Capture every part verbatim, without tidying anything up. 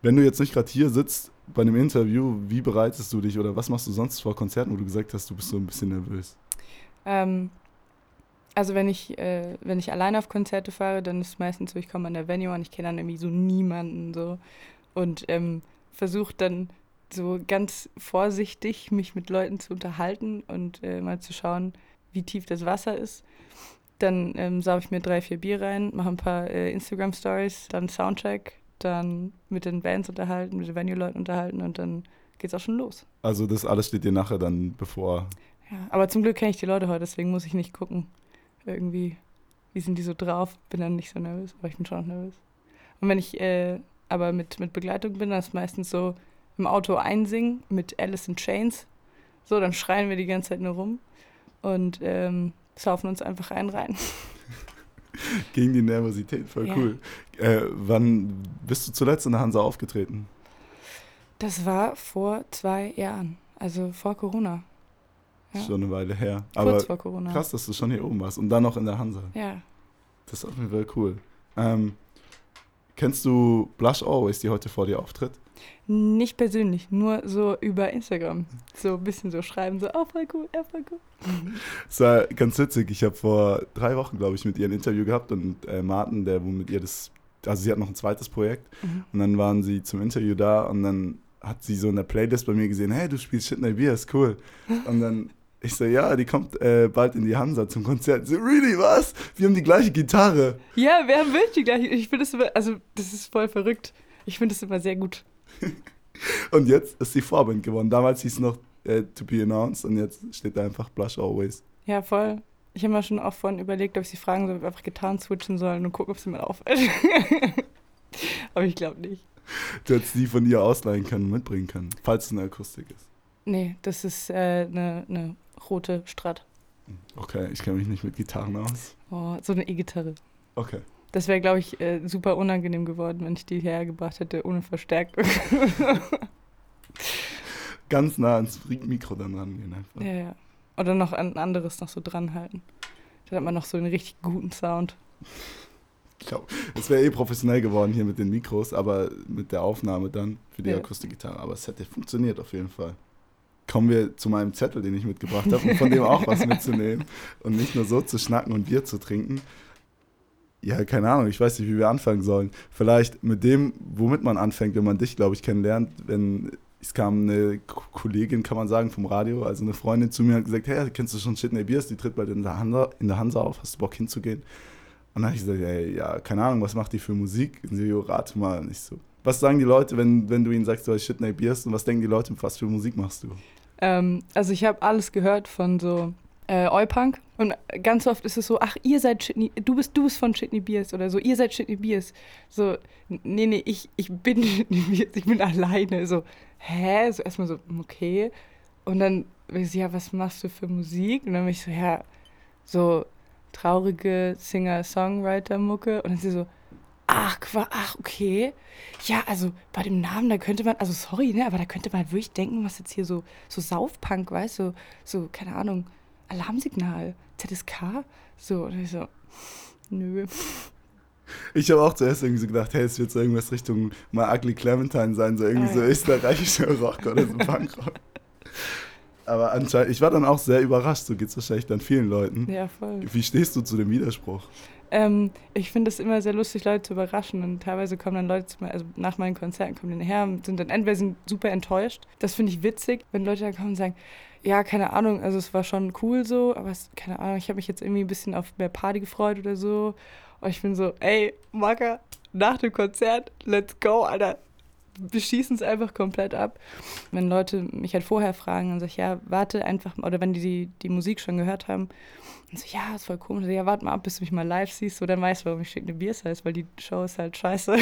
Wenn du jetzt nicht gerade hier sitzt bei einem Interview, wie bereitest du dich oder was machst du sonst vor Konzerten, wo du gesagt hast, du bist so ein bisschen nervös? Ähm, also wenn ich, äh, wenn ich alleine auf Konzerte fahre, dann ist es meistens so, ich komme an der Venue an, ich kenne dann irgendwie so niemanden so und ähm, versuche dann so ganz vorsichtig mich mit Leuten zu unterhalten und äh, mal zu schauen, wie tief das Wasser ist. Dann ähm, sauf ich mir drei, vier Bier rein, mache ein paar äh, Instagram-Stories, dann Soundcheck, dann mit den Bands unterhalten, mit den Venue-Leuten unterhalten und dann geht's auch schon los. Also das alles steht dir nachher dann bevor. Ja, aber zum Glück kenne ich die Leute heute, deswegen muss ich nicht gucken, irgendwie, wie sind die so drauf. Bin dann nicht so nervös, aber ich bin schon noch nervös. Und wenn ich äh, aber mit, mit Begleitung bin, dann ist meistens so im Auto einsingen mit Alice in Chains. So, dann schreien wir die ganze Zeit nur rum und ähm, saufen uns einfach einen rein. Gegen die Nervosität, voll Ja. cool. Äh, wann bist du zuletzt in der Hansa aufgetreten? Das war vor zwei Jahren, also vor Corona. Ja. Schon eine Weile her. Kurz Aber vor Corona. krass, dass du schon hier oben warst und dann noch in der Hansa. Ja. Das ist auf jeden Fall cool. Ähm, kennst du Blush Always, die heute vor dir auftritt? Nicht persönlich, nur so über Instagram. So ein bisschen so schreiben, so, oh, voll cool, ja, voll cool. Es war ganz witzig. Ich habe vor drei Wochen, glaube ich, mit ihr ein Interview gehabt und äh, Martin, der wo mit ihr das, also sie hat noch ein zweites Projekt Mhm. und dann waren sie zum Interview da und dann hat sie so in der Playlist bei mir gesehen, hey, du spielst Shit Night Beer, ist cool. Und dann ich so, ja, die kommt äh, bald in die Hansa zum Konzert. So, really, was? Wir haben die gleiche Gitarre. Ja, wir haben wirklich die gleiche. Ich finde das immer, also das ist voll verrückt. Ich finde das immer sehr gut. Und jetzt ist die Vorband geworden. Damals hieß es noch äh, To Be Announced und jetzt steht da einfach Blush Always. Ja, voll. Ich habe mir schon auch vorhin überlegt, ob ich sie fragen soll, ob wir einfach Gitarren switchen sollen und gucken, ob sie mal auffällt. Aber ich glaube nicht. Du hättest die von ihr ausleihen können, mitbringen können, falls es eine Akustik ist. Nee, das ist eine äh, ne, ne rote Strat. Okay, ich kenne mich nicht mit Gitarren aus. Oh, so eine E-Gitarre. Okay. Das wäre, glaube ich, äh, super unangenehm geworden, wenn ich die hergebracht hätte ohne Verstärkung. Ganz nah ans Mikro dann rangehen einfach. Ja, ja. Oder noch ein anderes noch so dranhalten. Dann hat man noch so einen richtig guten Sound. Ich glaube, es wäre eh professionell geworden hier mit den Mikros, aber mit der Aufnahme dann für die Ja. Akustikgitarre. Aber es hätte funktioniert auf jeden Fall. Kommen wir zu meinem Zettel, den ich mitgebracht habe, um von dem auch was mitzunehmen und nicht nur so zu schnacken und Bier zu trinken. Ja, keine Ahnung, ich weiß nicht, wie wir anfangen sollen. Vielleicht mit dem, womit man anfängt, wenn man dich, glaube ich, kennenlernt. Wenn es kam eine K- Kollegin, kann man sagen, vom Radio, also eine Freundin zu mir und hat gesagt, hey, kennst du schon Shit Night Beers? Die tritt bald in der Hansa, in der Hansa auf, hast du Bock hinzugehen? Und dann habe ich gesagt, hey, ja, keine Ahnung, was macht die für Musik? Und sie, jo, rate mal. Und ich so, was sagen die Leute, wenn, wenn du ihnen sagst, du hast Shit Night Beers? Und was denken die Leute, was für Musik machst du? Ähm, also ich habe alles gehört von so äh, Oi-Punk. Und ganz oft ist es so, ach, ihr seid Shitney, du bist, du bist von Shitney Beers oder so, ihr seid Shitney Beers. So, nee, nee, ich, ich bin Shitney Beers, ich bin alleine. So, hä? So erstmal so, okay. Und dann bin ich so, ja, was machst du für Musik? Und dann bin ich so, ja, so traurige Singer-Songwriter-Mucke. Und dann ist sie so, ach, qua- ach, okay. Ja, also bei dem Namen, da könnte man, also sorry, ne, aber da könnte man wirklich denken, was jetzt hier so, so Saufpunk, weißt du, so, so, keine Ahnung, Alarmsignal, Z S K, so, und ich so, nö. Ich habe auch zuerst irgendwie so gedacht, hey, es wird so irgendwas Richtung My Ugly Clementine sein, so irgendwie Ah, so ja. österreichischer Rock oder so Punkrock. Aber anscheinend, ich war dann auch sehr überrascht, so geht es wahrscheinlich dann vielen Leuten. Ja, voll. Wie stehst du zu dem Widerspruch? Ähm, ich finde es immer sehr lustig, Leute zu überraschen. Und teilweise kommen dann Leute zu mir, also nach meinen Konzerten kommen die her und sind dann entweder sind super enttäuscht. Das finde ich witzig, wenn Leute dann kommen und sagen, ja, keine Ahnung, also es war schon cool so, aber es, keine Ahnung, ich habe mich jetzt irgendwie ein bisschen auf mehr Party gefreut oder so. Und ich bin so, ey, Macker, nach dem Konzert, let's go, Alter. Wir schießen es einfach komplett ab. Wenn Leute mich halt vorher fragen, dann sag ich, ja, warte einfach, oder wenn die die, die Musik schon gehört haben, dann so, ja, ist voll komisch. Ja, warte mal ab, bis du mich mal live siehst, so dann weißt du, warum ich Shit Night Beers heißt, weil die Show ist halt scheiße.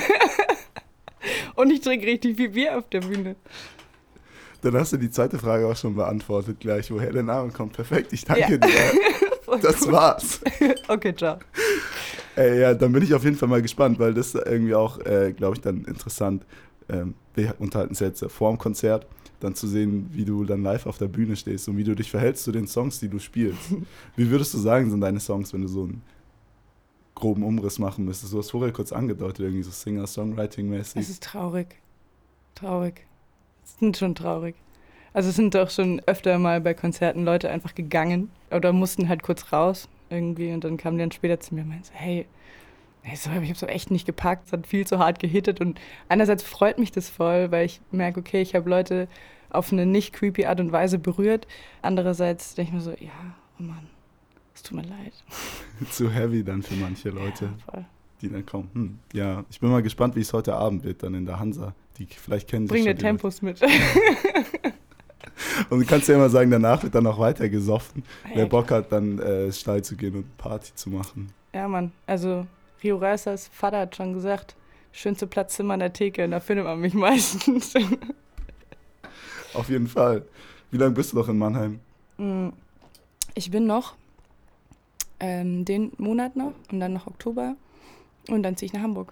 Und ich trinke richtig viel Bier auf der Bühne. Dann hast du die zweite Frage auch schon beantwortet gleich, woher der Name kommt. Perfekt, ich danke Ja. dir. Voll Das gut. war's. Okay, ciao. Ey, ja, dann bin ich auf jeden Fall mal gespannt, weil das irgendwie auch, äh, glaube ich, dann interessant. Ähm, wir unterhalten uns jetzt vor dem Konzert, dann zu sehen, wie du dann live auf der Bühne stehst und wie du dich verhältst zu den Songs, die du spielst. Wie würdest du sagen, sind deine Songs, wenn du so ein groben Umriss machen müsstest. Du hast vorher kurz angedeutet, irgendwie so Singer-Songwriting-mäßig. Es ist traurig. Traurig. Es sind schon traurig. Also es sind doch schon öfter mal bei Konzerten Leute einfach gegangen oder mussten halt kurz raus irgendwie und dann kamen die dann später zu mir und meinten so, hey, hey so, ich habe so echt nicht gepackt, es hat viel zu hart gehittet und einerseits freut mich das voll, weil ich merke, okay, ich habe Leute auf eine nicht creepy Art und Weise berührt. Andererseits denke ich mir so, ja, oh Mann, es tut mir leid. Zu heavy dann für manche Leute, Ja, voll. die dann kommen. Hm, ja, ich bin mal gespannt, wie es heute Abend wird dann in der Hansa. Die vielleicht kennen sich Bring schon dir die Tempos mit. Leute. Und du kannst ja immer sagen, danach wird dann noch weiter gesoffen. Ja, Wer Bock klar. hat, dann äh, steil zu gehen und Party zu machen. Ja, Mann, also Rio Reisers Vater hat schon gesagt, schönste Platzzimmer an der Theke, und da findet man mich meistens. Auf jeden Fall. Wie lange bist du noch in Mannheim? Mm, Ich bin noch ähm, den Monat noch und dann noch Oktober und dann ziehe ich nach Hamburg.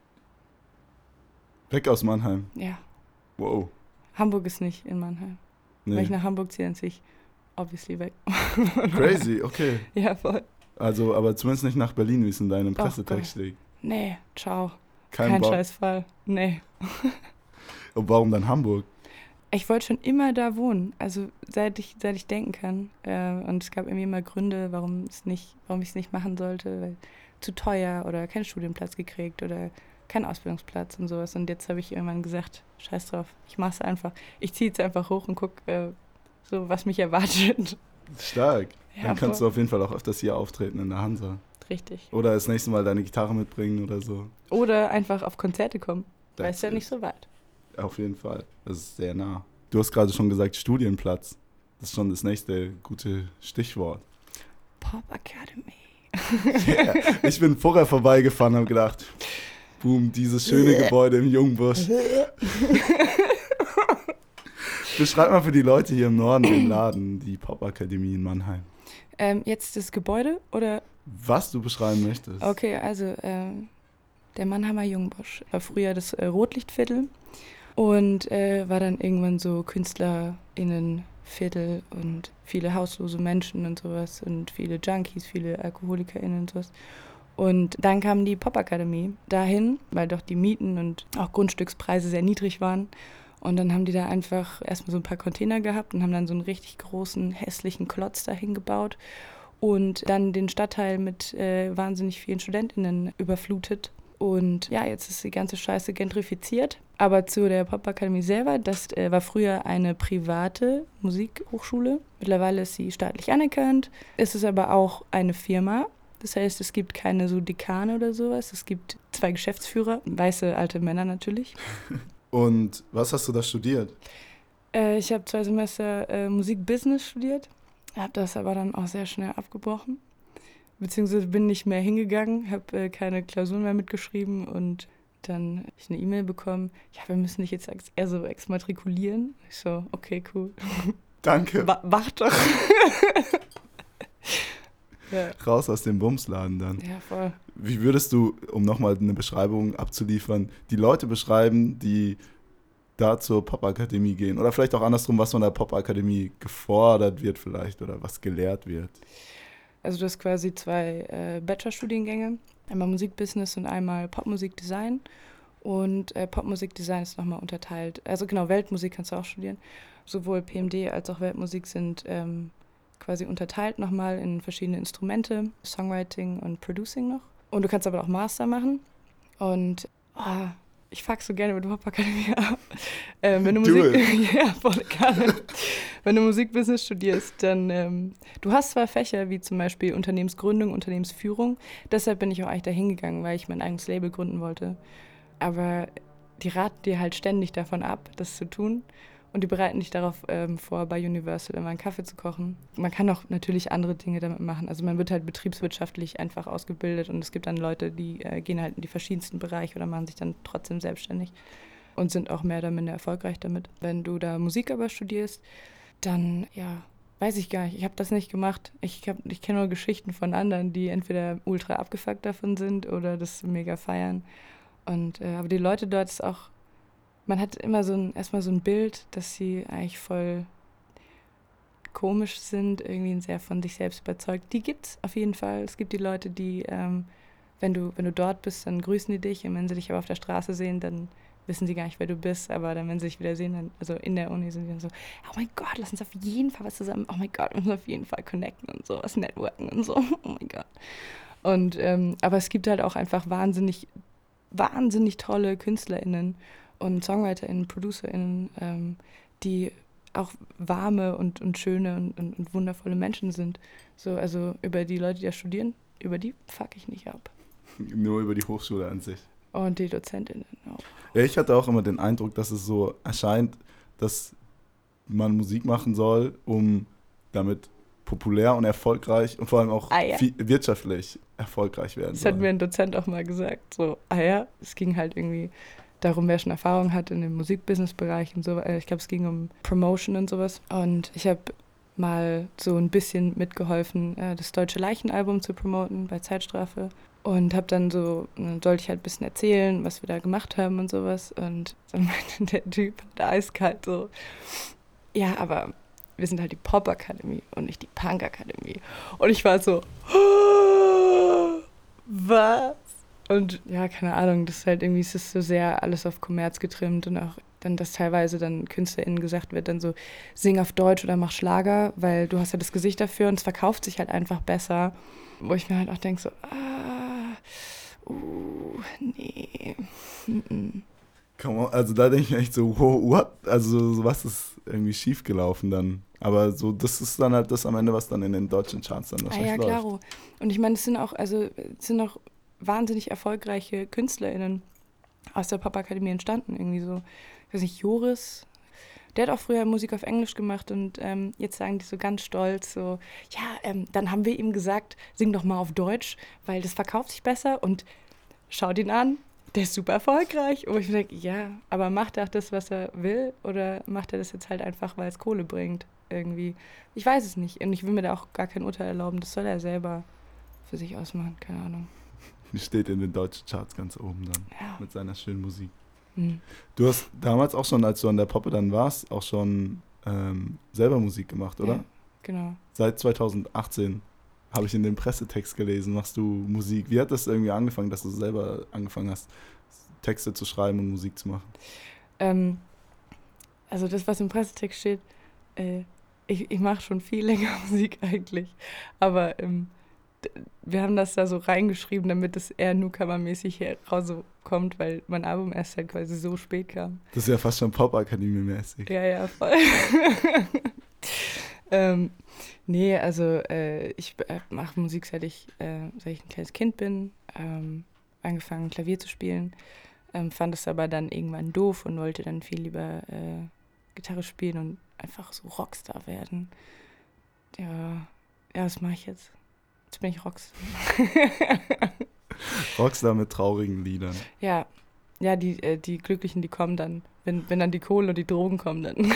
Weg aus Mannheim. Ja, Wow. Hamburg ist nicht in Mannheim. Wenn Nee. ich nach Hamburg ziehe, dann ziehe ich obviously weg. Crazy, okay. Ja, voll. Also, aber zumindest nicht nach Berlin, wie es in deinem Ach Pressetext steht. Nee, ciao. Kein, Kein Bock. Scheißfall. Nee. Und warum dann Hamburg? Ich wollte schon immer da wohnen, also seit ich, seit ich denken kann. Äh, und es gab irgendwie immer Gründe, warum es nicht, warum ich es nicht machen sollte, weil zu teuer oder keinen Studienplatz gekriegt oder keinen Ausbildungsplatz und sowas. Und jetzt habe ich irgendwann gesagt, scheiß drauf, ich mach's einfach. Ich ziehe jetzt einfach hoch und gucke, äh, so was mich erwartet. Stark. Ja, Dann kannst voll. du auf jeden Fall auch öfters hier auftreten in der Hansa. Richtig. Oder das nächste Mal deine Gitarre mitbringen oder so. Oder einfach auf Konzerte kommen, weil es That's ja it. nicht so weit. Auf jeden Fall. Das ist sehr nah. Du hast gerade schon gesagt, Studienplatz. Das ist schon das nächste gute Stichwort. Pop Academy. Yeah. Ich bin vorher vorbeigefahren und habe gedacht, boom, dieses schöne Gebäude im Jungbusch. Beschreib mal für die Leute hier im Norden den Laden, die Popakademie in Mannheim. Ähm, jetzt das Gebäude oder? Was du beschreiben möchtest. Okay, also ähm, der Mannheimer Jungbusch war früher das äh, Rotlichtviertel und äh, war dann irgendwann so KünstlerInnenviertel und viele hauslose Menschen und sowas und viele Junkies, viele AlkoholikerInnen und sowas. Und dann kam die Popakademie dahin, weil doch die Mieten und auch Grundstückspreise sehr niedrig waren. Und dann haben die da einfach erstmal so ein paar Container gehabt und haben dann so einen richtig großen, hässlichen Klotz dahin gebaut und dann den Stadtteil mit äh, wahnsinnig vielen StudentInnen überflutet. Und ja, jetzt ist die ganze Scheiße gentrifiziert. Aber zu der Popakademie selber, das äh, war früher eine private Musikhochschule. Mittlerweile ist sie staatlich anerkannt. Es ist aber auch eine Firma. Das heißt, es gibt keine so Dekane oder sowas. Es gibt zwei Geschäftsführer, weiße alte Männer natürlich. Und was hast du da studiert? Äh, ich habe zwei Semester äh, Musikbusiness studiert, habe das aber dann auch sehr schnell abgebrochen. Beziehungsweise bin nicht mehr hingegangen, habe äh, keine Klausuren mehr mitgeschrieben und dann habe ich eine E-Mail bekommen, ja, wir müssen dich jetzt ex- eher so exmatrikulieren. Ich so, okay, cool. Danke. Wa- Wach doch. ja. Raus aus dem Bumsladen dann. ja, voll. Wie würdest du, um nochmal eine Beschreibung abzuliefern, die Leute beschreiben, die da zur Popakademie gehen? Oder vielleicht auch andersrum, was von der Popakademie gefordert wird vielleicht oder was gelehrt wird? Also du hast quasi zwei äh, Bachelorstudiengänge, einmal Musikbusiness und einmal Popmusikdesign. Und äh, Popmusikdesign ist nochmal unterteilt. Also genau, Weltmusik kannst du auch studieren. Sowohl P M D als auch Weltmusik sind ähm, quasi unterteilt nochmal in verschiedene Instrumente, Songwriting und Producing noch. Und du kannst aber auch Master machen. Und oh, ich fuck so gerne mit der Popakademie ab. Ähm, wenn du Do Musik, ja, voll gerne. Wenn du Musikbusiness studierst, dann, ähm, du hast zwar Fächer wie zum Beispiel Unternehmensgründung, Unternehmensführung. Deshalb bin ich auch eigentlich da hingegangen, weil ich mein eigenes Label gründen wollte. Aber die raten dir halt ständig davon ab, das zu tun. Und die bereiten dich darauf ähm, vor, bei Universal immer einen Kaffee zu kochen. Man kann auch natürlich andere Dinge damit machen. Also man wird halt betriebswirtschaftlich einfach ausgebildet und es gibt dann Leute, die äh, gehen halt in die verschiedensten Bereiche oder machen sich dann trotzdem selbstständig und sind auch mehr oder minder erfolgreich damit. Wenn du da Musik aber studierst, dann, ja, weiß ich gar nicht. Ich habe das nicht gemacht. Ich, hab- ich kenne nur Geschichten von anderen, die entweder ultra abgefuckt davon sind oder das mega feiern. Und, äh, aber die Leute dort ist auch, man hat immer so ein, erstmal so ein Bild, dass sie eigentlich voll komisch sind, irgendwie sehr von sich selbst überzeugt. Die gibt's auf jeden Fall. Es gibt die Leute, die ähm, wenn du, wenn du dort bist, dann grüßen die dich. Und wenn sie dich aber auf der Straße sehen, dann wissen sie gar nicht, wer du bist. Aber dann, wenn sie dich wieder sehen, dann, also in der Uni sind die dann so, oh mein Gott, lass uns auf jeden Fall was zusammen, oh mein Gott, wir müssen auf jeden Fall connecten und so, was networken und so, oh mein Gott. Und, ähm, aber es gibt halt auch einfach wahnsinnig, wahnsinnig tolle KünstlerInnen und SongwriterInnen, ProducerInnen, ähm, die auch warme und, und schöne und, und, und wundervolle Menschen sind. So, also über die Leute, die da studieren, über die fuck ich nicht ab. Nur über die Hochschule an sich. Und die DozentInnen auch. Ja, ich hatte auch immer den Eindruck, dass es so erscheint, dass man Musik machen soll, um damit populär und erfolgreich und vor allem auch ah, ja. viel, wirtschaftlich erfolgreich werden das soll. Das hat mir ein Dozent auch mal gesagt. So, ah ja, es ging halt irgendwie darum, wer schon Erfahrung hat in dem Musikbusiness-Bereich und so. Ich glaube, es ging um Promotion und sowas. Und ich habe mal so ein bisschen mitgeholfen, das Deutsche Leichenalbum zu promoten bei Zeitstrafe. Und habe dann so, dann sollte ich halt ein bisschen erzählen, was wir da gemacht haben und sowas. Und dann meinte der Typ halt eiskalt so, ja, aber wir sind halt die Pop-Akademie und nicht die Punk-Akademie. Und ich war so, oh, was? Und ja, keine Ahnung, das ist halt irgendwie, es ist so sehr alles auf Kommerz getrimmt und auch dann, dass teilweise dann KünstlerInnen gesagt wird, dann so, sing auf Deutsch oder mach Schlager, weil du hast ja das Gesicht dafür und es verkauft sich halt einfach besser. Wo ich mir halt auch denke so, ah, uh, nee. Mm-mm. Also da denke ich mir echt so, wow, what? Also was ist irgendwie schiefgelaufen dann? Aber so, das ist dann halt das am Ende, was dann in den deutschen Charts dann wahrscheinlich ah, ja, läuft. Klaro. Und ich meine, es sind auch, also es sind auch wahnsinnig erfolgreiche KünstlerInnen aus der Pop-Akademie entstanden. Irgendwie so, ich weiß nicht, Joris, der hat auch früher Musik auf Englisch gemacht und ähm, jetzt sagen die so ganz stolz so, ja, ähm, dann haben wir ihm gesagt, sing doch mal auf Deutsch, weil das verkauft sich besser und schaut ihn an, der ist super erfolgreich. Und ich denke, ja, aber macht er auch das, was er will oder macht er das jetzt halt einfach, weil es Kohle bringt irgendwie? Ich weiß es nicht und ich will mir da auch gar kein Urteil erlauben, das soll er selber für sich ausmachen, keine Ahnung. Steht in den deutschen Charts ganz oben dann, ja. Mit seiner schönen Musik. Hm. Du hast damals auch schon, als du an der Poppe dann warst, auch schon ähm, selber Musik gemacht, oder? Ja, genau. Seit zwanzig achtzehn habe ich in dem Pressetext gelesen, machst du Musik. Wie hat das irgendwie angefangen, dass du selber angefangen hast, Texte zu schreiben und Musik zu machen? Ähm, also das, was im Pressetext steht, äh, ich, ich mache schon viel länger Musik eigentlich, aber ähm, wir haben das da so reingeschrieben, damit es eher Newcomer-mäßig herauskommt, weil mein Album erst halt quasi so spät kam. Das ist ja fast schon Pop-Akademie-mäßig. Ja, ja, voll. ähm, nee, also äh, ich äh, mache Musik, seit ich, äh, seit ich ein kleines Kind bin, ähm, angefangen Klavier zu spielen, ähm, fand es aber dann irgendwann doof und wollte dann viel lieber äh, Gitarre spielen und einfach so Rockstar werden. Ja, ja, was mache ich jetzt? Jetzt bin ich Rockstar. Rockstar mit traurigen Liedern. Ja, ja, die, äh, die Glücklichen, die kommen dann, wenn, wenn dann die Kohle und die Drogen kommen, dann.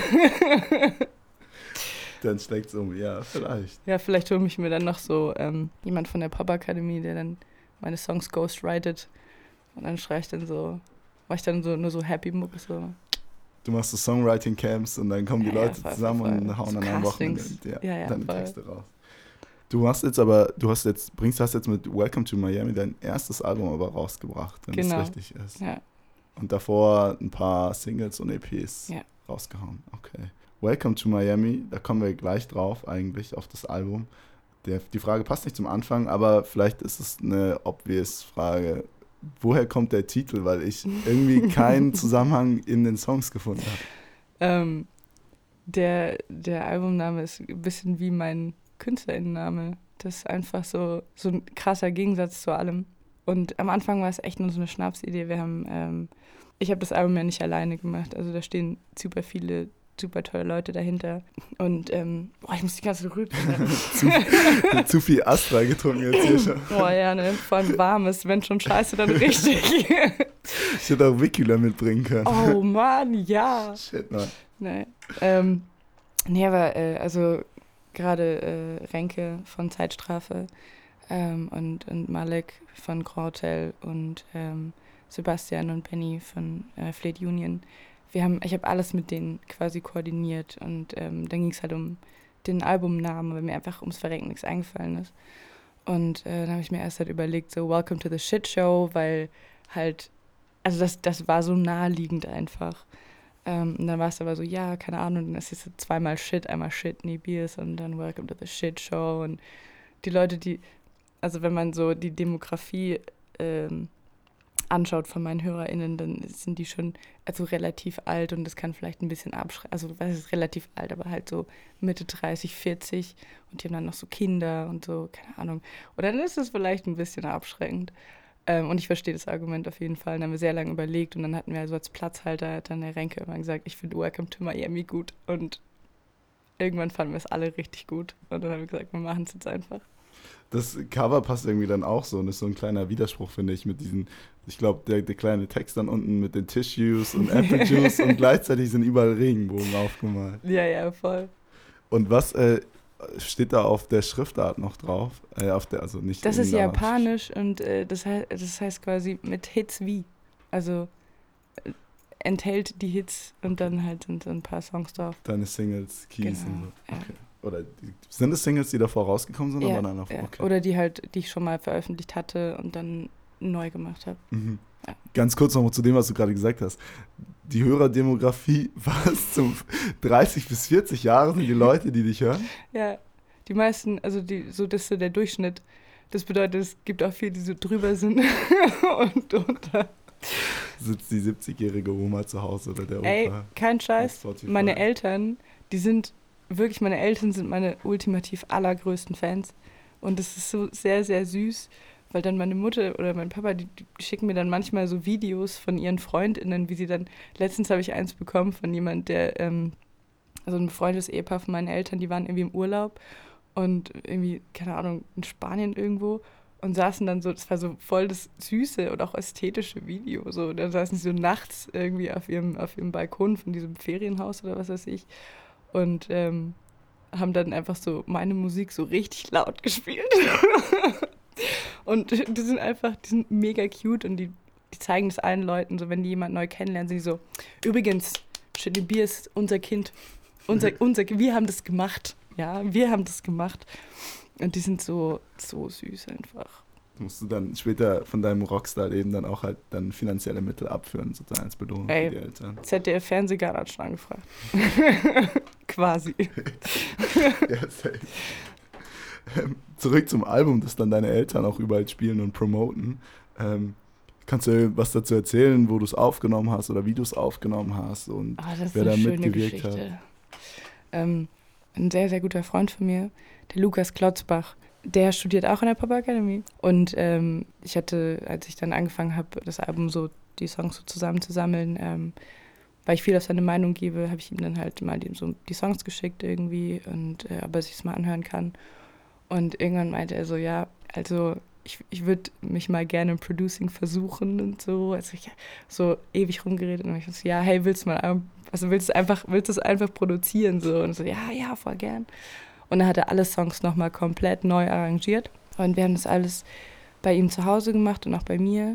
Dann schlägt's um, ja, vielleicht. Ja, vielleicht hole ich mir dann noch so ähm, jemand von der Pop-Akademie, der dann meine Songs ghostwritet und dann schreie ich dann so, mach ich dann so nur so Happy-Mucke so. Du machst so Songwriting-Camps und dann kommen die ja, Leute ja, voll, zusammen voll, voll. und hauen so an einem Wochenende ja, ja, ja, deine voll. Texte raus. Du hast jetzt aber, du hast jetzt, bringst hast jetzt mit Welcome to Miami dein erstes Album aber rausgebracht, wenn genau. es richtig ist. Ja. Und davor ein paar Singles und E Ps ja. rausgehauen. Okay. Welcome to Miami, da kommen wir gleich drauf eigentlich, auf das Album. Der, die Frage passt nicht zum Anfang, aber vielleicht ist es eine obvious Frage. Woher kommt der Titel? Weil ich irgendwie keinen Zusammenhang in den Songs gefunden habe. Ähm, der, der Albumname ist ein bisschen wie mein KünstlerInnenname. Das ist einfach so, so ein krasser Gegensatz zu allem. Und am Anfang war es echt nur so eine Schnapsidee. Wir haben, ähm, ich habe das Album ja nicht alleine gemacht. Also da stehen super viele, super tolle Leute dahinter. Und ähm, boah, ich muss die ganze Rübe. zu, zu viel Astra getrunken jetzt hier schon. Boah, ja, ne? Vor allem warmes, wenn schon scheiße, dann richtig. Ich hätte auch Wikula mitbringen können. Oh Mann, ja. Shit, Mann. Nee, ähm, nee aber äh, also gerade äh, Renke von Zeitstrafe ähm, und, und Malek von Grand Hotel und ähm, Sebastian und Benny von äh, Fleet Union. Wir haben, ich habe alles mit denen quasi koordiniert und ähm, dann ging es halt um den Albumnamen, weil mir einfach ums Verrecken nichts eingefallen ist. Und äh, dann habe ich mir erst halt überlegt, so Welcome to the Shit Show, weil halt, also das, das war so naheliegend einfach. Ähm, und dann war es aber so, ja, keine Ahnung, dann ist jetzt zweimal Shit, einmal Shit, nie Beers und dann Welcome to the Shit Show. Und die Leute, die, also wenn man so die Demografie ähm, anschaut von meinen HörerInnen, dann sind die schon also relativ alt und das kann vielleicht ein bisschen abschrecken. Also, was ist relativ alt, aber halt so Mitte dreißig, vierzig und die haben dann noch so Kinder und so, keine Ahnung. Oder dann ist es vielleicht ein bisschen abschreckend. Ähm, und ich verstehe das Argument auf jeden Fall. Dann haben wir sehr lange überlegt und dann hatten wir also als Platzhalter, hat dann der Renke immer gesagt, ich finde Welcome to Miami gut. Und irgendwann fanden wir es alle richtig gut. Und dann haben wir gesagt, wir machen es jetzt einfach. Das Cover passt irgendwie dann auch so und ist so ein kleiner Widerspruch, finde ich, mit diesen, ich glaube, der, der kleine Text dann unten mit den Tissues und Apple Juice und gleichzeitig sind überall Regenbogen aufgemalt. Ja, ja, voll. Und was äh, steht da auf der Schriftart noch drauf? Äh, auf der, also nicht Das ist irgendeiner- japanisch und äh, das, heißt, das heißt quasi mit Hits wie. Also äh, enthält die Hits und dann halt sind so ein paar Songs drauf. Deine Singles, Keys Genau, und so. ja. Okay. Oder die, sind es Singles, die davor rausgekommen sind? Ja, oder, dann auf, ja. okay. Oder die halt, die ich schon mal veröffentlicht hatte und dann neu gemacht habe. Mhm. Ja. Ganz kurz noch mal zu dem, was du gerade gesagt hast. Die Hörerdemografie, was zum dreißig bis vierzig Jahre sind die Leute, die dich hören? Ja, die meisten, also die, so das ist so der Durchschnitt. Das bedeutet, es gibt auch viele, die so drüber sind und drunter. Sitzt die siebzigjährige Oma zu Hause oder der Opa? Ey, kein auf Scheiß. Spotify? Meine Eltern, die sind wirklich, meine Eltern sind meine ultimativ allergrößten Fans. Und das ist so sehr, sehr süß, weil dann meine Mutter oder mein Papa, die, die schicken mir dann manchmal so Videos von ihren FreundInnen, wie sie dann, letztens habe ich eins bekommen von jemand, der, ähm, also ein befreundetes Ehepaar von meinen Eltern, die waren irgendwie im Urlaub und irgendwie, keine Ahnung, in Spanien irgendwo und saßen dann so, das war so voll das süße und auch ästhetische Video, so, da saßen sie so nachts irgendwie auf ihrem, auf ihrem Balkon von diesem Ferienhaus oder was weiß ich und ähm, haben dann einfach so meine Musik so richtig laut gespielt. Und die sind einfach, die sind mega cute und die, die zeigen das allen Leuten, so wenn die jemand neu kennenlernen, sind die so, übrigens, Shitty Beer ist unser Kind. Unser, unser, wir haben das gemacht. Ja, wir haben das gemacht. Und die sind so, so süß einfach. Musst du dann später von deinem Rockstar-Leben dann auch halt dann finanzielle Mittel abführen, sozusagen als Belohnung Ey, für die Eltern. Z D F-Fernsehgarten hat schon angefragt. Quasi. Ja, safe. Ähm, zurück zum Album, das dann deine Eltern auch überall spielen und promoten. Ähm, kannst du was dazu erzählen, wo du es aufgenommen hast oder wie du es aufgenommen hast und Oh, das ist wer eine da schöne mitgewirkt hat? Geschichte. Ähm, ein sehr, sehr guter Freund von mir, der Lukas Klotzbach, der studiert auch an der Pop Academy. Und ähm, ich hatte, als ich dann angefangen habe, das Album so, die Songs so zusammenzusammeln, ähm, weil ich viel auf seine Meinung gebe, habe ich ihm dann halt mal die, so die Songs geschickt irgendwie, und äh, ob er sich es mal anhören kann. Und irgendwann meinte er so, ja, also ich, ich würde mich mal gerne im Producing versuchen und so. Also ich so ewig rumgeredet und ich so, ja, hey, willst du mal, also willst du einfach, willst du es einfach produzieren so? Und so, ja, ja, voll gern. Und dann hat er alle Songs nochmal komplett neu arrangiert. Und wir haben das alles bei ihm zu Hause gemacht und auch bei mir.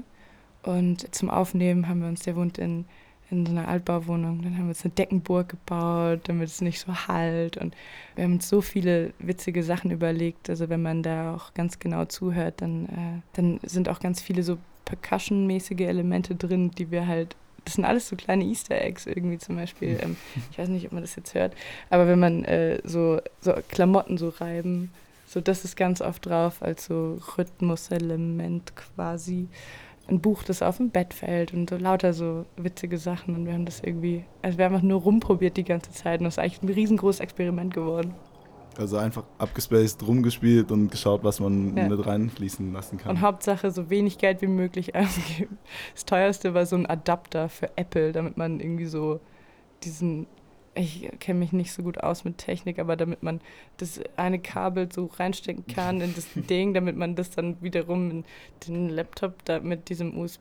Und zum Aufnehmen haben wir uns, der wohnt in, in so einer Altbauwohnung, dann haben wir uns eine Deckenburg gebaut, damit es nicht so hallt. Und wir haben uns so viele witzige Sachen überlegt. Also wenn man da auch ganz genau zuhört, dann, äh, dann sind auch ganz viele so Percussion-mäßige Elemente drin, die wir halt, das sind alles so kleine Easter Eggs irgendwie zum Beispiel. Ähm, ich weiß nicht, ob man das jetzt hört, aber wenn man äh, so, so Klamotten so reiben, so das ist ganz oft drauf als so Rhythmuselement quasi. Ein Buch, das auf dem Bett fällt und so lauter so witzige Sachen. Und wir haben das irgendwie, also wir haben einfach nur rumprobiert die ganze Zeit und das ist eigentlich ein riesengroßes Experiment geworden. Also einfach abgespaced, rumgespielt und geschaut, was man Ja. mit reinfließen lassen kann. Und Hauptsache so wenig Geld wie möglich ausgeben. Das teuerste war so ein Adapter für Apple, damit man irgendwie so diesen, ich kenne mich nicht so gut aus mit Technik, aber damit man das eine Kabel so reinstecken kann in das Ding, damit man das dann wiederum in den Laptop da mit diesem U S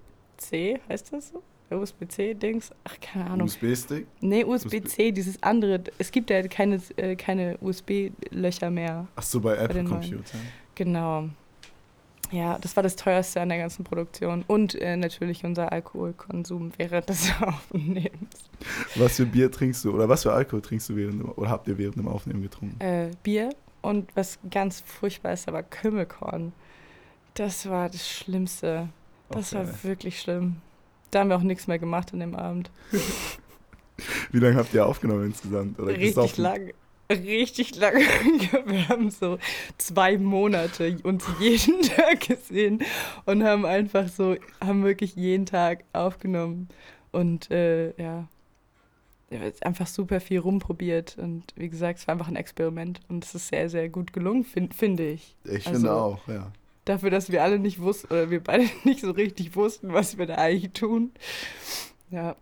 B-C, heißt das so? Der U S B-C-Dings? Ach, keine Ahnung. U S B-Stick? Nee, U S B-C, dieses andere. Es gibt ja keine, äh, keine U S B-Löcher mehr. Ach so, bei den Apple-Computern. Genau. Ja, das war das teuerste an der ganzen Produktion. Und äh, natürlich unser Alkoholkonsum während des Aufnehmens. Was für Bier trinkst du oder was für Alkohol trinkst du während dem, oder habt ihr während dem Aufnehmen getrunken? Äh, Bier, und was ganz furchtbar ist, aber Kümmelkorn. Das war das Schlimmste. Das Okay. war wirklich schlimm. Da haben wir auch nichts mehr gemacht an dem Abend. Wie lange habt ihr aufgenommen insgesamt? Oder Richtig gesoffen? lang. Richtig lang. Wir haben so zwei Monate uns jeden Tag gesehen und haben einfach so, haben wirklich jeden Tag aufgenommen. Und äh, ja, einfach super viel rumprobiert. Und wie gesagt, es war einfach ein Experiment. Und es ist sehr, sehr gut gelungen, find, finde ich. Ich Also, finde auch, ja. Dafür, dass wir alle nicht wussten, oder wir beide nicht so richtig wussten, was wir da eigentlich tun. Ja.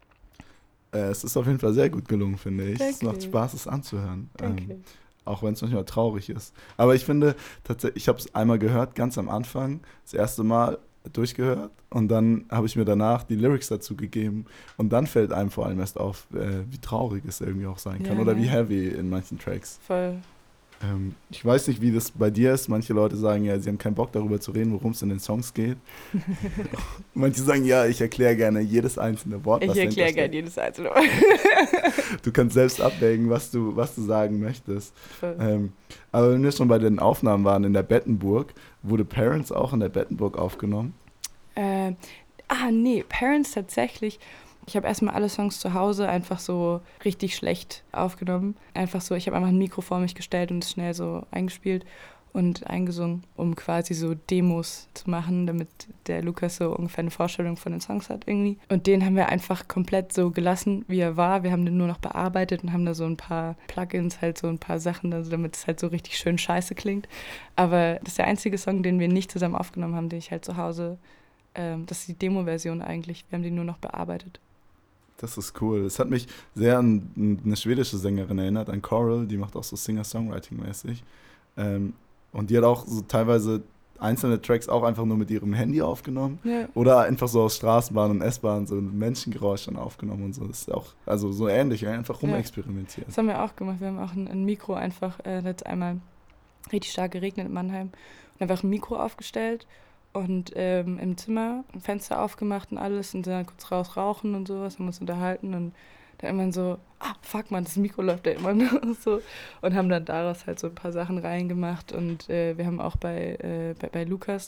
Äh, es ist auf jeden Fall sehr gut gelungen, finde ich. Es Danke. macht Spaß, es anzuhören. Danke. Ähm, auch wenn es manchmal traurig ist. Aber ich finde, tatsächlich, ich habe es einmal gehört, ganz am Anfang, das erste Mal durchgehört. Und dann habe ich mir danach die Lyrics dazu gegeben. Und dann fällt einem vor allem erst auf, äh, wie traurig es irgendwie auch sein kann. Ja, Oder ne? wie heavy in manchen Tracks. Voll. Ähm, ich weiß nicht, wie das bei dir ist. Manche Leute sagen ja, sie haben keinen Bock darüber zu reden, worum es in den Songs geht. Manche sagen, ja, ich erkläre gerne jedes einzelne Wort. Ich was erkläre dahinter gerne steckt. jedes einzelne. Du kannst selbst abwägen, was du, was du sagen möchtest. Voll. Ähm, aber wenn wir schon bei den Aufnahmen waren in der Bettenburg, wurde Parents auch in der Bettenburg aufgenommen? Äh, ah, nee, Parents tatsächlich. Ich habe erstmal alle Songs zu Hause einfach so richtig schlecht aufgenommen. Einfach so, ich habe einfach ein Mikro vor mich gestellt und es schnell so eingespielt und eingesungen, um quasi so Demos zu machen, damit der Lukas so ungefähr eine Vorstellung von den Songs hat irgendwie. Und den haben wir einfach komplett so gelassen, wie er war. Wir haben den nur noch bearbeitet und haben da so ein paar Plugins, halt so ein paar Sachen, also damit es halt so richtig schön scheiße klingt. Aber das ist der einzige Song, den wir nicht zusammen aufgenommen haben, den ich halt zu Hause, ähm, das ist die Demo-Version eigentlich. Wir haben die nur noch bearbeitet. Das ist cool. Es hat mich sehr an eine schwedische Sängerin erinnert, an Coral, die macht auch so Singer-Songwriting-mäßig. Ähm, und die hat auch so teilweise einzelne Tracks auch einfach nur mit ihrem Handy aufgenommen. Ja. Oder einfach so aus Straßenbahn und S-Bahn so Menschengeräuschern aufgenommen und so. Das ist auch, also so ähnlich, einfach rumexperimentiert. Das haben wir auch gemacht. Wir haben auch ein, ein Mikro einfach, äh, jetzt einmal richtig stark geregnet in Mannheim, und einfach ein Mikro aufgestellt und ähm, im Zimmer ein Fenster aufgemacht und alles und dann kurz raus rauchen und sowas, haben uns unterhalten und dann irgendwann so, ah, fuck man, das Mikro läuft ja immer noch so, und haben dann daraus halt so ein paar Sachen reingemacht und äh, wir haben auch bei, äh, bei, bei Lukas,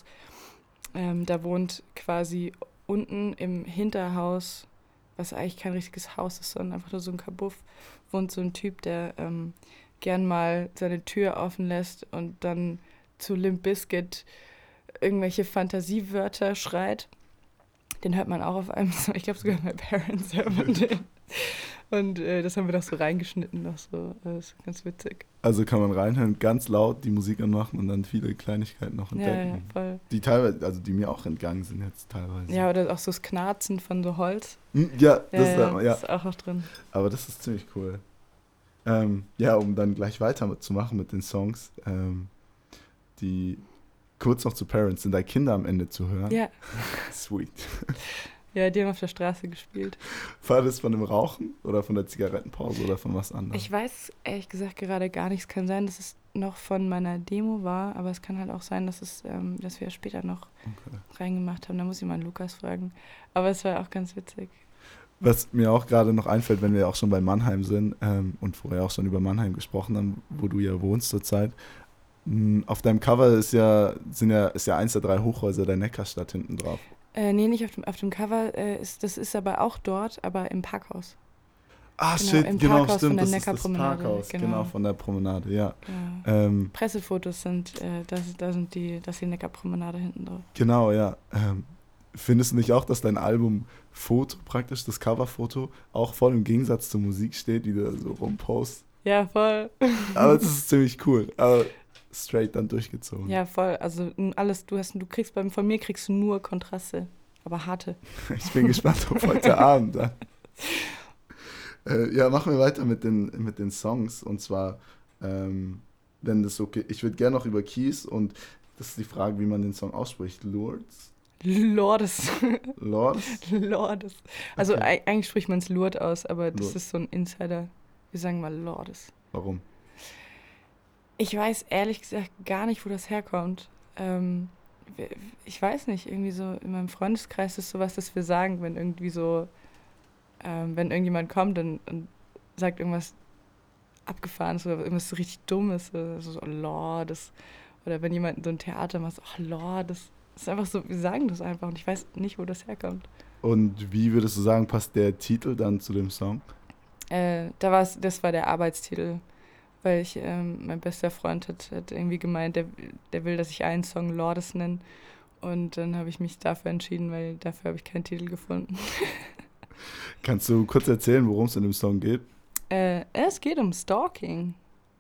ähm, da wohnt quasi unten im Hinterhaus, was eigentlich kein richtiges Haus ist, sondern einfach nur so ein Kabuff, wohnt so ein Typ, der ähm, gern mal seine Tür offen lässt und dann zu Limp Bizkit irgendwelche Fantasiewörter schreit. Den hört man auch auf einem Song. Ich glaube sogar bei Parents hört man den. Und äh, das haben wir noch so reingeschnitten, noch so. Das ist ganz witzig. Also kann man reinhören, ganz laut die Musik anmachen und dann viele Kleinigkeiten noch Ja, entdecken. ja, voll. Die teilweise, also die mir auch entgangen sind jetzt teilweise. Ja, oder auch so das Knarzen von so Holz. Hm, Ja, das, Ja, ist, ja, ja. das ist auch noch drin. Aber das ist ziemlich cool. Ähm, ja, um dann gleich weiterzumachen mit den Songs, ähm, die kurz noch zu Parents, sind da Kinder am Ende zu hören? Ja. Sweet. Ja, die haben auf der Straße gespielt. War das von dem Rauchen oder von der Zigarettenpause oder von was anderem? Ich weiß ehrlich gesagt gerade gar nicht. Es kann sein, dass es noch von meiner Demo war, aber es kann halt auch sein, dass, es, ähm, dass wir später noch Okay. reingemacht haben. Da muss ich mal einen Lukas fragen. Aber es war auch ganz witzig. Was mir auch gerade noch einfällt, wenn wir auch schon bei Mannheim sind ähm, und vorher auch schon über Mannheim gesprochen haben, wo du ja wohnst zurzeit. mh, Auf deinem Cover ist ja, sind ja, ist ja eins der drei Hochhäuser der Neckarstadt hinten drauf. Äh, nee, nicht auf dem, auf dem Cover. Äh, ist, das ist aber auch dort, aber im Parkhaus. Ah, Genau, shit, im genau, Parkhaus stimmt, von der das ist das Neckarpromenade, Parkhaus, genau. genau. von der Promenade, ja. Ja. Ähm, Pressefotos sind, äh, da, da sind die, das ist die Neckarpromenade hinten drauf. genau, ja. Ähm, findest du nicht auch, dass dein Album-Foto praktisch, das Coverfoto, auch voll im Gegensatz zur Musik steht, die du da so rumpostest? Ja, voll. Aber das ist ziemlich cool. Aber straight dann durchgezogen. Ja, voll. Also n- alles, du hast, du kriegst beim, von mir kriegst du nur Kontraste, aber harte. Ich bin gespannt auf heute Abend dann. Äh, ja, machen wir weiter mit den, mit den Songs. Und zwar, ähm, wenn das okay, ich würde gerne noch über Keys und das ist die Frage, wie man den Song ausspricht. Lourdes? Lourdes. Lourdes? Lourdes. Also Okay. eig- eigentlich spricht man es Lourdes aus, aber das Lourdes. ist so ein Insider. Wir sagen mal Lourdes. Warum? Ich weiß ehrlich gesagt gar nicht, wo das herkommt. Ähm, wir- ich weiß nicht, irgendwie so in meinem Freundeskreis ist sowas, das wir sagen, wenn irgendwie so, ähm, wenn irgendjemand kommt und, und sagt irgendwas Abgefahrenes oder irgendwas so richtig Dummes. So, so oh, Lord, das. Oder wenn jemand in so ein Theater macht, so, oh Lord, das ist einfach so, wir sagen das einfach und ich weiß nicht, wo das herkommt. Und wie würdest du sagen, passt der Titel dann zu dem Song? Äh, da war's, das war der Arbeitstitel, weil ich, ähm, mein bester Freund hat, hat irgendwie gemeint, der, der will, dass ich einen Song Lordes nenne. Und dann habe ich mich dafür entschieden, weil dafür habe ich keinen Titel gefunden. Kannst du kurz erzählen, worum es in dem Song geht? Äh, es geht um Stalking.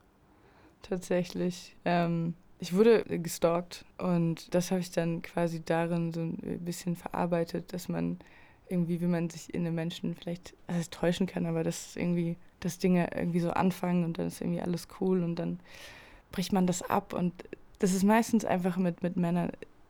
Tatsächlich. Ähm, ich wurde gestalkt und das habe ich dann quasi darin so ein bisschen verarbeitet, dass man irgendwie, wie man sich in den Menschen vielleicht also täuschen kann, aber dass irgendwie, dass Dinge irgendwie so anfangen und dann ist irgendwie alles cool und dann bricht man das ab und das ist meistens einfach mit, mit Männern,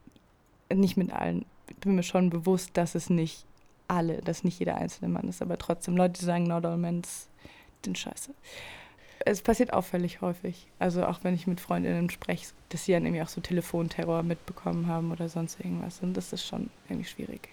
nicht mit allen. Ich bin mir schon bewusst, dass es nicht alle, dass nicht jeder einzelne Mann ist, aber trotzdem, Leute, die sagen, not all men sind scheiße. Es passiert auffällig häufig. Also auch wenn ich mit Freundinnen spreche, dass sie dann irgendwie auch so Telefonterror mitbekommen haben oder sonst irgendwas. Und das ist schon irgendwie schwierig.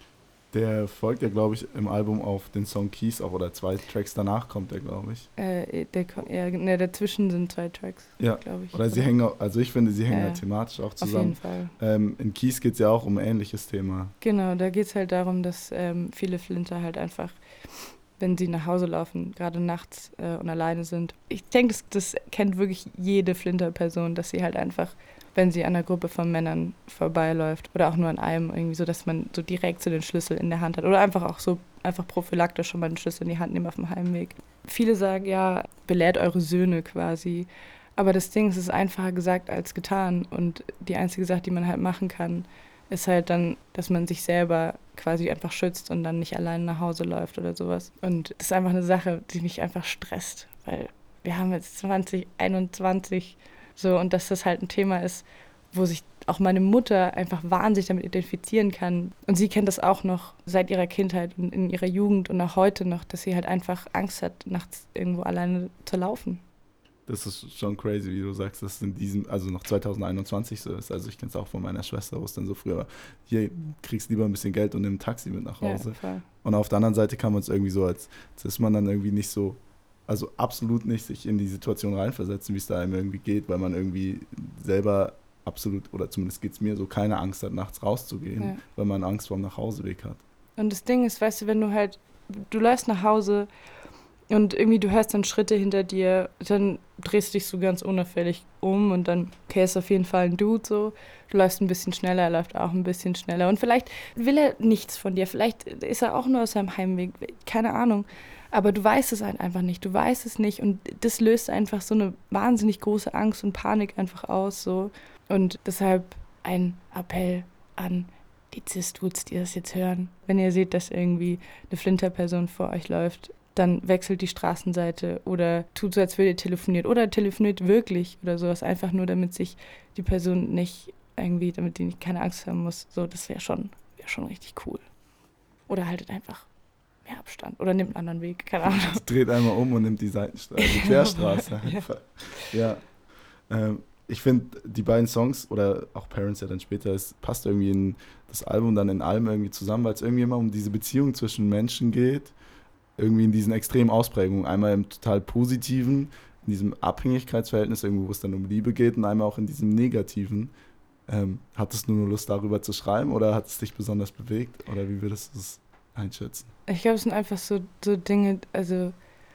Der folgt ja, glaube ich, im Album auf den Song Keys auch, oder zwei Tracks danach kommt der, glaube ich. Äh, der, ja, ne, dazwischen sind zwei Tracks, ja, glaube ich. Oder sie hängen, auch, also ich finde, sie hängen ja, ja thematisch auch zusammen. Auf jeden Fall. Ähm, in Keys geht es ja auch um ein ähnliches Thema. Genau, da geht es halt darum, dass ähm, viele Flinter halt einfach, wenn sie nach Hause laufen, gerade nachts äh, und alleine sind. Ich denke, das, das kennt wirklich jede Flinter-Person, dass sie halt einfach, wenn sie an einer Gruppe von Männern vorbeiläuft oder auch nur an einem irgendwie so, dass man so direkt so den Schlüssel in der Hand hat oder einfach auch so einfach prophylaktisch schon mal den Schlüssel in die Hand nehmen auf dem Heimweg. Viele sagen, ja, belehrt eure Söhne quasi, aber das Ding ist, es ist einfacher gesagt als getan und die einzige Sache, die man halt machen kann, ist halt dann, dass man sich selber quasi einfach schützt und dann nicht allein nach Hause läuft oder sowas. Und das ist einfach eine Sache, die mich einfach stresst, weil wir haben jetzt zwanzig einundzwanzig so und dass das halt ein Thema ist, wo sich auch meine Mutter einfach wahnsinnig damit identifizieren kann. Und sie kennt das auch noch seit ihrer Kindheit und in ihrer Jugend und auch heute noch, dass sie halt einfach Angst hat, nachts irgendwo alleine zu laufen. Das ist schon crazy, wie du sagst, dass es in diesem, also noch zwanzig einundzwanzig so ist. Also ich kenne es auch von meiner Schwester, wo es dann so früher war, hier kriegst lieber ein bisschen Geld und nimm ein Taxi mit nach Hause. Ja, und auf der anderen Seite kann man es irgendwie so, als, als ist man dann irgendwie nicht so, also absolut nicht sich in die Situation reinversetzen, wie es da einem irgendwie geht, weil man irgendwie selber absolut, oder zumindest geht es mir so, keine Angst hat, nachts rauszugehen, ja. weil man Angst vor dem Nachhauseweg hat. Und das Ding ist, weißt du, wenn du halt, du läufst nach Hause und irgendwie du hörst dann Schritte hinter dir, dann drehst du dich so ganz unauffällig um und dann, okay, ist auf jeden Fall ein Dude so, du läufst ein bisschen schneller, er läuft auch ein bisschen schneller und vielleicht will er nichts von dir, vielleicht ist er auch nur aus seinem Heimweg, keine Ahnung, aber du weißt es halt einfach nicht, du weißt es nicht und das löst einfach so eine wahnsinnig große Angst und Panik einfach aus so und deshalb ein Appell an die Cis-Dudes, die das jetzt hören, wenn ihr seht, dass irgendwie eine Flinter-Person vor euch läuft, dann wechselt die Straßenseite oder tut so, als würde ihr telefoniert oder telefoniert wirklich oder sowas, einfach nur, damit sich die Person nicht irgendwie, damit die nicht keine Angst haben muss. So, das wäre schon, wär schon richtig cool. Oder haltet einfach mehr Abstand oder nimmt einen anderen Weg, keine Ahnung. Dreht einmal um und nimmt die Seitenstraße, die Querstraße einfach. Ja, ja. Ähm, ich finde, die beiden Songs oder auch Parents ja dann später, es passt irgendwie in das Album dann in allem irgendwie zusammen, weil es irgendwie immer um diese Beziehung zwischen Menschen geht, irgendwie in diesen extremen Ausprägungen. Einmal im total positiven, in diesem Abhängigkeitsverhältnis, irgendwo, wo es dann um Liebe geht, und einmal auch in diesem negativen. Ähm, hattest du nur Lust, darüber zu schreiben oder hat es dich besonders bewegt? Oder wie würdest du es einschätzen? Ich glaube, es sind einfach so, so Dinge, also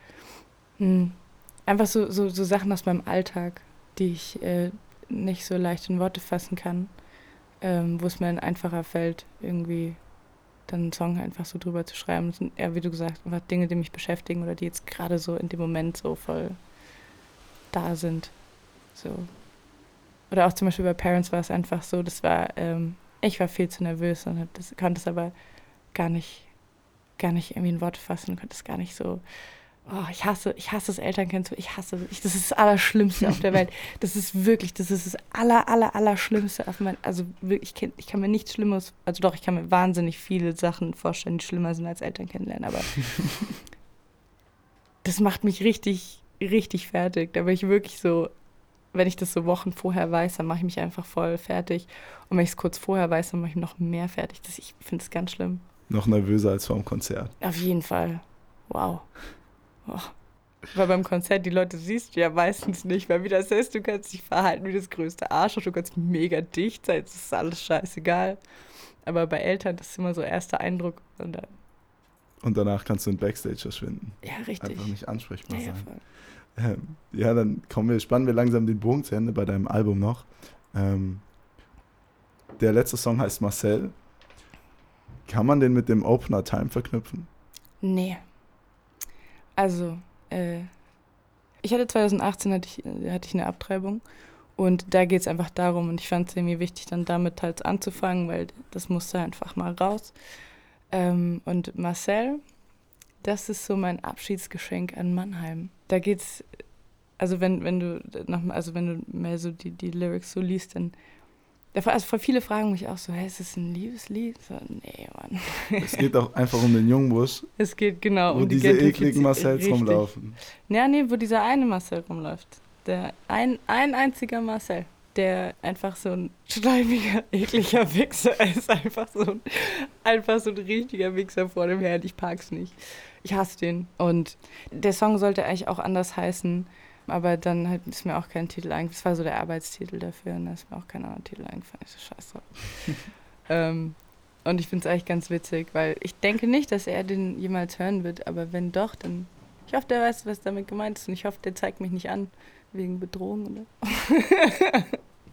mh, einfach so, so, so Sachen aus meinem Alltag, die ich äh, nicht so leicht in Worte fassen kann, ähm, wo es mir dann einfacher fällt, irgendwie dann einen Song einfach so drüber zu schreiben. Das sind eher, wie du gesagt hast, einfach Dinge, die mich beschäftigen oder die jetzt gerade so in dem Moment so voll da sind. So. Oder auch zum Beispiel bei Parents war es einfach so, das war, ähm, ich war viel zu nervös und das, konnte es aber gar nicht, gar nicht irgendwie in Worte fassen, konnte es gar nicht so, oh, ich hasse, ich hasse das Elternkind, ich hasse, ich, das ist das Allerschlimmste auf der Welt. Das ist wirklich, das ist das aller, aller, Allerschlimmste auf mein, also wirklich, ich kann, ich kann mir nichts Schlimmes, also doch, ich kann mir wahnsinnig viele Sachen vorstellen, die schlimmer sind als Eltern kennenlernen, aber das macht mich richtig, richtig fertig. Da bin ich wirklich so, wenn ich das so Wochen vorher weiß, dann mache ich mich einfach voll fertig. Und wenn ich es kurz vorher weiß, dann mache ich mich noch mehr fertig. Das, ich finde es ganz schlimm. Noch nervöser als vor dem Konzert. Auf jeden Fall. Wow. Oh. Weil beim Konzert die Leute siehst du ja meistens nicht, weil wie das ist, du kannst dich verhalten wie das größte Arschloch, du kannst mega dicht sein, es ist alles scheißegal. Aber bei Eltern, das ist immer so erster Eindruck. Und dann, Und danach kannst du in Backstage verschwinden. ja, richtig. Einfach nicht ansprechbar Ja, ja, sein. voll. Ähm, ja, dann kommen wir, spannen wir langsam den Bogen zu Ende bei deinem Album noch. Ähm, der letzte Song heißt Marcel. Kann man den mit dem Opener Time verknüpfen? Nee. Also, äh, ich hatte zwanzig achtzehn hatte ich, äh, hatte ich eine Abtreibung und da geht es einfach darum und ich fand es irgendwie wichtig, dann damit halt anzufangen, weil das musste einfach mal raus. Ähm, und Marcel, das ist so mein Abschiedsgeschenk an Mannheim. Da geht's, also wenn, wenn du noch, also wenn du mehr so die, die Lyrics so liest, dann also viele fragen mich auch so, hey, ist das ein Liebeslied? So, nee, Mann. Es geht auch einfach um den Jungbusch, Es geht genau wo um die diese Gentrifizi- ekligen Marcells Richtig. rumlaufen. Ja, nee, wo dieser eine Marcel rumläuft. Der ein, ein einziger Marcel, der einfach so ein schleimiger, ekliger Wichser ist. Einfach so ein, einfach so ein richtiger Wichser vor dem Herrn. Ich pack's nicht. Ich hasse den. Und der Song sollte eigentlich auch anders heißen. Aber dann halt ist mir auch kein Titel eingefallen. Das war so der Arbeitstitel dafür. Und da ist mir auch kein anderer Titel eingefallen. Ich so, scheiß drauf. ähm, und ich finde es eigentlich ganz witzig, weil ich denke nicht, dass er den jemals hören wird. Aber wenn doch, dann... Ich hoffe, der weiß, was damit gemeint ist. Und ich hoffe, der zeigt mich nicht an. Wegen Bedrohung, oder?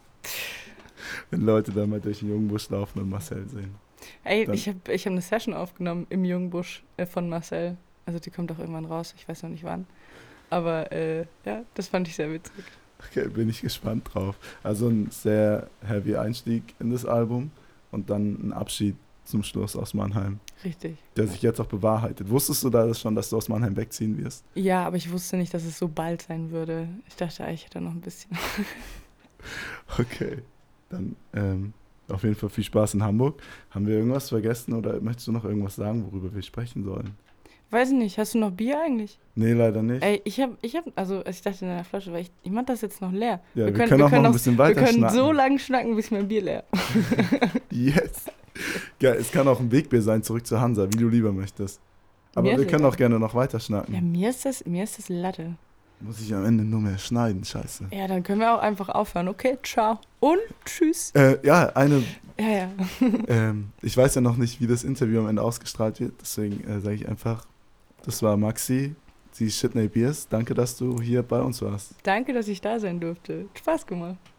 Wenn Leute da mal durch den Jungbusch laufen und Marcel sehen. Ey, Dann- ich habe ich hab eine Session aufgenommen im Jungbusch äh, von Marcel. Also die kommt auch irgendwann raus. Ich weiß noch nicht wann. Aber äh, ja, das fand ich sehr witzig. Okay, bin ich gespannt drauf. Also ein sehr heavy Einstieg in das Album und dann ein Abschied zum Schluss aus Mannheim, Richtig. der sich jetzt auch bewahrheitet. Wusstest du da schon, dass du aus Mannheim wegziehen wirst? Ja, aber ich wusste nicht, dass es so bald sein würde. Ich dachte eigentlich, ich hätte noch ein bisschen. Okay, dann ähm, auf jeden Fall viel Spaß in Hamburg. Haben wir irgendwas vergessen oder möchtest du noch irgendwas sagen, worüber wir sprechen sollen? Weiß ich nicht, hast du noch Bier eigentlich? Nee, leider nicht. Ey, ich hab, ich hab, also ich dachte in der Flasche, weil ich, ich mach das jetzt noch leer. ja, wir, können, auch noch ein bisschen wir weiter können schnacken. so lange schnacken, bis mein Bier leer. Yes. Ja, es kann auch ein Wegbier sein, zurück zu Hansa, wie du lieber möchtest. Aber Mir wir ist können egal. auch gerne noch weiter schnacken. Ja, mir ist das, mir ist das Latte. Muss ich am Ende nur mehr schneiden, scheiße. Ja, dann können wir auch einfach aufhören. Okay, ciao. Und tschüss. Äh, ja, eine, Ja, ja. ähm, ich weiß ja noch nicht, wie das Interview am Ende ausgestrahlt wird, deswegen äh, sage ich einfach, das war Maxi, die Shitney Beers. Danke, dass du hier bei uns warst. Danke, dass ich da sein durfte. Spaß gemacht.